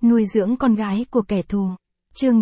Nuôi dưỡng con gái của kẻ thù. Chương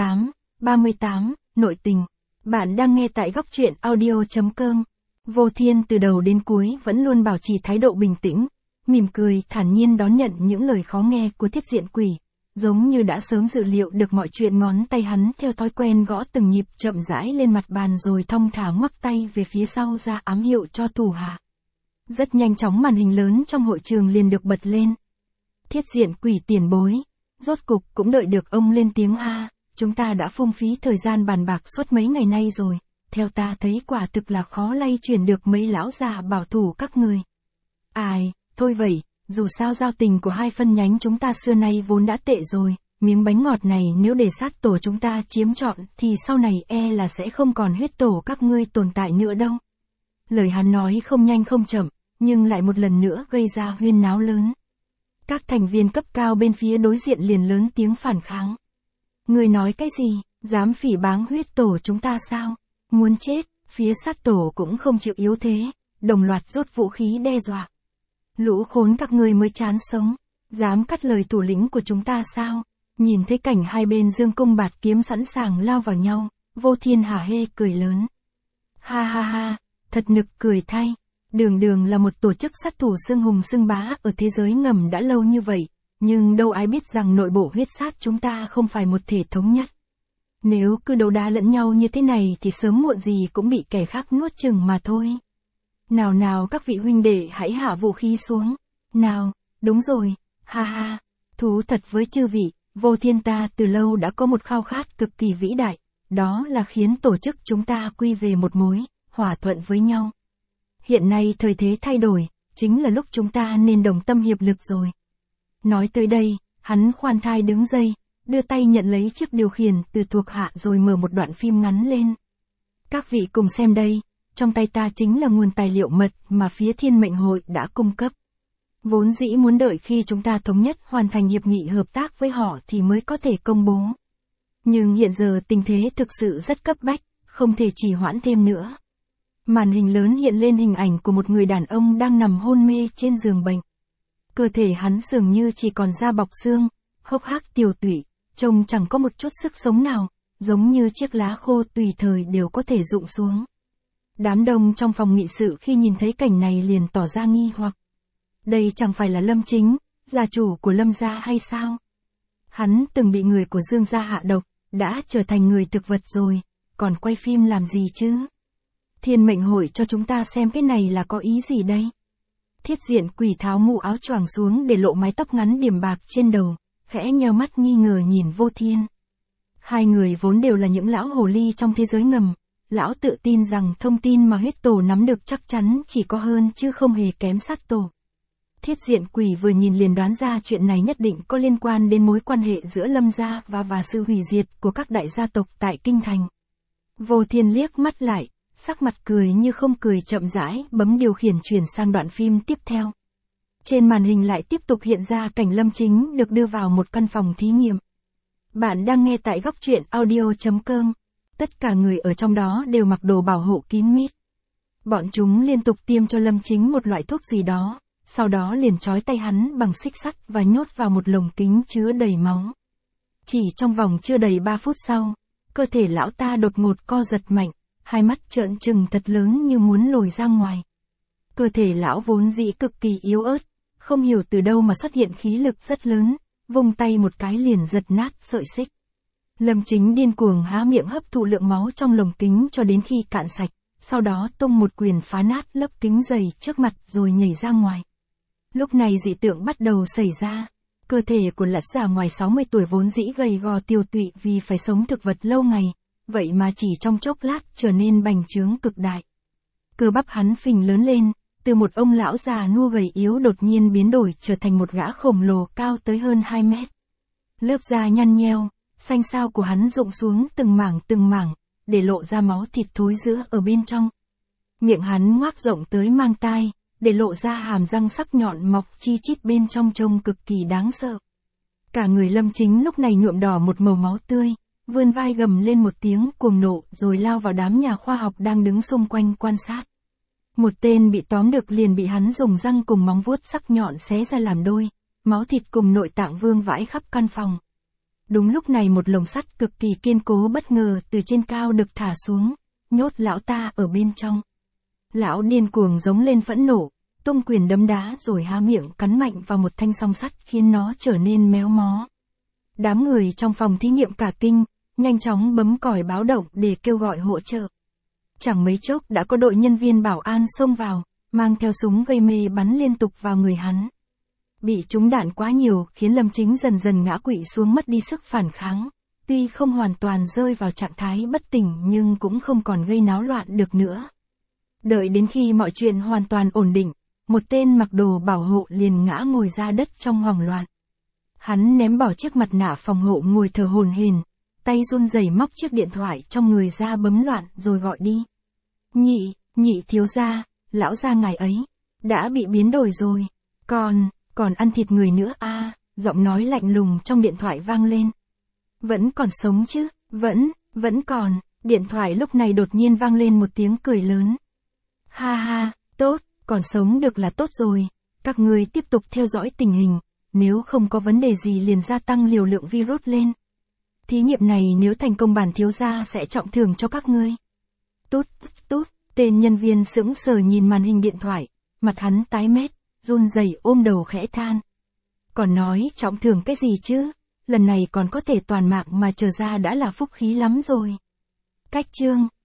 38, nội tình. Bạn đang nghe tại góc truyện audio.com. Vô Thiên từ đầu đến cuối vẫn luôn bảo trì thái độ bình tĩnh, mỉm cười thản nhiên đón nhận những lời khó nghe của Thiết Diện Quỷ, giống như đã sớm dự liệu được mọi chuyện. Ngón tay hắn theo thói quen gõ từng nhịp chậm rãi lên mặt bàn rồi thong thả ngoắc tay về phía sau ra ám hiệu cho thủ hạ. Rất nhanh chóng màn hình lớn trong hội trường liền được bật lên. Thiết Diện Quỷ tiền bối, rốt cục cũng đợi được ông lên tiếng a. Chúng ta đã phung phí thời gian bàn bạc suốt mấy ngày nay rồi, theo ta thấy quả thực là khó lay chuyển được mấy lão già bảo thủ các người. Ai, thôi vậy, dù sao giao tình của hai phân nhánh chúng ta xưa nay vốn đã tệ rồi, miếng bánh ngọt này nếu để sát tổ chúng ta chiếm trọn thì sau này là sẽ không còn huyết tổ các ngươi tồn tại nữa đâu. Lời hắn nói không nhanh không chậm, nhưng lại một lần nữa gây ra huyên náo lớn. Các thành viên cấp cao bên phía đối diện liền lớn tiếng phản kháng. Người nói cái gì, dám phỉ báng huyết tổ chúng ta sao? Muốn chết, phía sát tổ cũng không chịu yếu thế, đồng loạt rút vũ khí đe dọa. Lũ khốn các ngươi mới chán sống, dám cắt lời thủ lĩnh của chúng ta sao? Nhìn thấy cảnh hai bên dương cung bạt kiếm sẵn sàng lao vào nhau, Vô Thiên hả hê cười lớn. Ha ha ha, thật nực cười thay. Đường là một tổ chức sát thủ xưng hùng xưng bá ở thế giới ngầm đã lâu như vậy, nhưng đâu ai biết rằng nội bộ huyết sát chúng ta không phải một thể thống nhất. Nếu cứ đấu đá lẫn nhau như thế này thì sớm muộn gì cũng bị kẻ khác nuốt chửng mà thôi. Nào các vị huynh đệ hãy hạ vũ khí xuống. Nào, đúng rồi, ha ha, thú thật với chư vị, Vô Thiên ta từ lâu đã có một khao khát cực kỳ vĩ đại, đó là khiến tổ chức chúng ta quy về một mối, hòa thuận với nhau. Hiện nay thời thế thay đổi, chính là lúc chúng ta nên đồng tâm hiệp lực rồi. Nói tới đây, hắn khoan thai đứng dậy, đưa tay nhận lấy chiếc điều khiển từ thuộc hạ rồi mở một đoạn phim ngắn lên. Các vị cùng xem đây, trong tay ta chính là nguồn tài liệu mật mà phía Thiên Mệnh Hội đã cung cấp. Vốn dĩ muốn đợi khi chúng ta thống nhất hoàn thành hiệp nghị hợp tác với họ thì mới có thể công bố. Nhưng hiện giờ tình thế thực sự rất cấp bách, không thể trì hoãn thêm nữa. Màn hình lớn hiện lên hình ảnh của một người đàn ông đang nằm hôn mê trên giường bệnh. Cơ thể hắn dường như chỉ còn da bọc xương, hốc hác tiều tụy, trông chẳng có một chút sức sống nào, giống như chiếc lá khô tùy thời đều có thể rụng xuống. Đám đông trong phòng nghị sự khi nhìn thấy cảnh này liền tỏ ra nghi hoặc. Đây chẳng phải là Lâm Chính, gia chủ của Lâm gia hay sao? Hắn từng bị người của Dương gia hạ độc, đã trở thành người thực vật rồi, còn quay phim làm gì chứ? Thiên Mệnh Hội cho chúng ta xem cái này là có ý gì đây? Thiết Diện Quỷ tháo mũ áo choàng xuống để lộ mái tóc ngắn điểm bạc trên đầu, khẽ nheo mắt nghi ngờ nhìn Vô Thiên. Hai người vốn đều là những lão hồ ly trong thế giới ngầm, lão tự tin rằng thông tin mà huyết tổ nắm được chắc chắn chỉ có hơn chứ không hề kém sát tổ. Thiết Diện Quỷ vừa nhìn liền đoán ra chuyện này nhất định có liên quan đến mối quan hệ giữa Lâm gia và sự hủy diệt của các đại gia tộc tại Kinh Thành. Vô Thiên liếc mắt lại, sắc mặt cười như không cười chậm rãi bấm điều khiển chuyển sang đoạn phim tiếp theo. Trên màn hình lại tiếp tục hiện ra cảnh Lâm Chính được đưa vào một căn phòng thí nghiệm. Bạn đang nghe tại góc truyện audio.com. Tất cả người ở trong đó đều mặc đồ bảo hộ kín mít. Bọn chúng liên tục tiêm cho Lâm Chính một loại thuốc gì đó, sau đó liền trói tay hắn bằng xích sắt và nhốt vào một lồng kính chứa đầy máu. Chỉ trong vòng chưa đầy 3 phút sau, cơ thể lão ta đột ngột co giật mạnh, hai mắt trợn trừng thật lớn như muốn lồi ra ngoài. Cơ thể lão vốn dĩ cực kỳ yếu ớt, không hiểu từ đâu mà xuất hiện khí lực rất lớn, vung tay một cái liền giật nát sợi xích. Lâm Chính điên cuồng há miệng hấp thụ lượng máu trong lồng kính cho đến khi cạn sạch, sau đó tung một quyền phá nát lớp kính dày trước mặt rồi nhảy ra ngoài. Lúc này dị tượng bắt đầu xảy ra. Cơ thể của lão già ngoài 60 tuổi vốn dĩ gầy gò tiều tụy vì phải sống thực vật lâu ngày, vậy mà chỉ trong chốc lát trở nên bành trướng cực đại. Cơ bắp hắn phình lớn lên, từ một ông lão già nua gầy yếu đột nhiên biến đổi trở thành một gã khổng lồ cao tới hơn 2 mét. Lớp da nhăn nheo, xanh xao của hắn rụng xuống từng mảng, để lộ ra máu thịt thối rữa ở bên trong. Miệng hắn ngoác rộng tới mang tai, để lộ ra hàm răng sắc nhọn mọc chi chít bên trong trông cực kỳ đáng sợ. Cả người Lâm Chính lúc này nhuộm đỏ một màu máu tươi, vươn vai gầm lên một tiếng cuồng nộ rồi lao vào đám nhà khoa học đang đứng xung quanh quan sát. Một tên bị tóm được liền bị hắn dùng răng cùng móng vuốt sắc nhọn xé ra làm đôi, máu thịt cùng nội tạng vương vãi khắp căn phòng. Đúng lúc này một lồng sắt cực kỳ kiên cố bất ngờ từ trên cao được thả xuống, nhốt lão ta ở bên trong. Lão điên cuồng giống lên phẫn nộ, tung quyền đấm đá rồi há miệng cắn mạnh vào một thanh song sắt khiến nó trở nên méo mó. Đám người trong phòng thí nghiệm cả kinh, nhanh chóng bấm còi báo động để kêu gọi hỗ trợ. Chẳng mấy chốc đã có đội nhân viên bảo an xông vào, mang theo súng gây mê bắn liên tục vào người hắn. Bị trúng đạn quá nhiều khiến Lâm Chính dần dần ngã quỵ xuống mất đi sức phản kháng. Tuy không hoàn toàn rơi vào trạng thái bất tỉnh nhưng cũng không còn gây náo loạn được nữa. Đợi đến khi mọi chuyện hoàn toàn ổn định, một tên mặc đồ bảo hộ liền ngã ngồi ra đất trong hoảng loạn. Hắn ném bỏ chiếc mặt nạ phòng hộ ngồi thở hổn hển, tay run rẩy móc chiếc điện thoại trong người ra bấm loạn rồi gọi đi. Nhị thiếu gia, lão gia ngài ấy, đã bị biến đổi rồi, còn ăn thịt người nữa à, giọng nói lạnh lùng trong điện thoại vang lên. Vẫn còn sống chứ, vẫn còn, điện thoại lúc này đột nhiên vang lên một tiếng cười lớn. Ha ha, tốt, còn sống được là tốt rồi, các ngươi tiếp tục theo dõi tình hình, nếu không có vấn đề gì liền gia tăng liều lượng virus lên. Thí nghiệm này nếu thành công bản thiếu gia sẽ trọng thưởng cho các ngươi. Tút, tên nhân viên sững sờ nhìn màn hình điện thoại, mặt hắn tái mét, run rẩy ôm đầu khẽ than. Còn nói trọng thưởng cái gì chứ, lần này còn có thể toàn mạng mà trở ra đã là phúc khí lắm rồi. Cách chương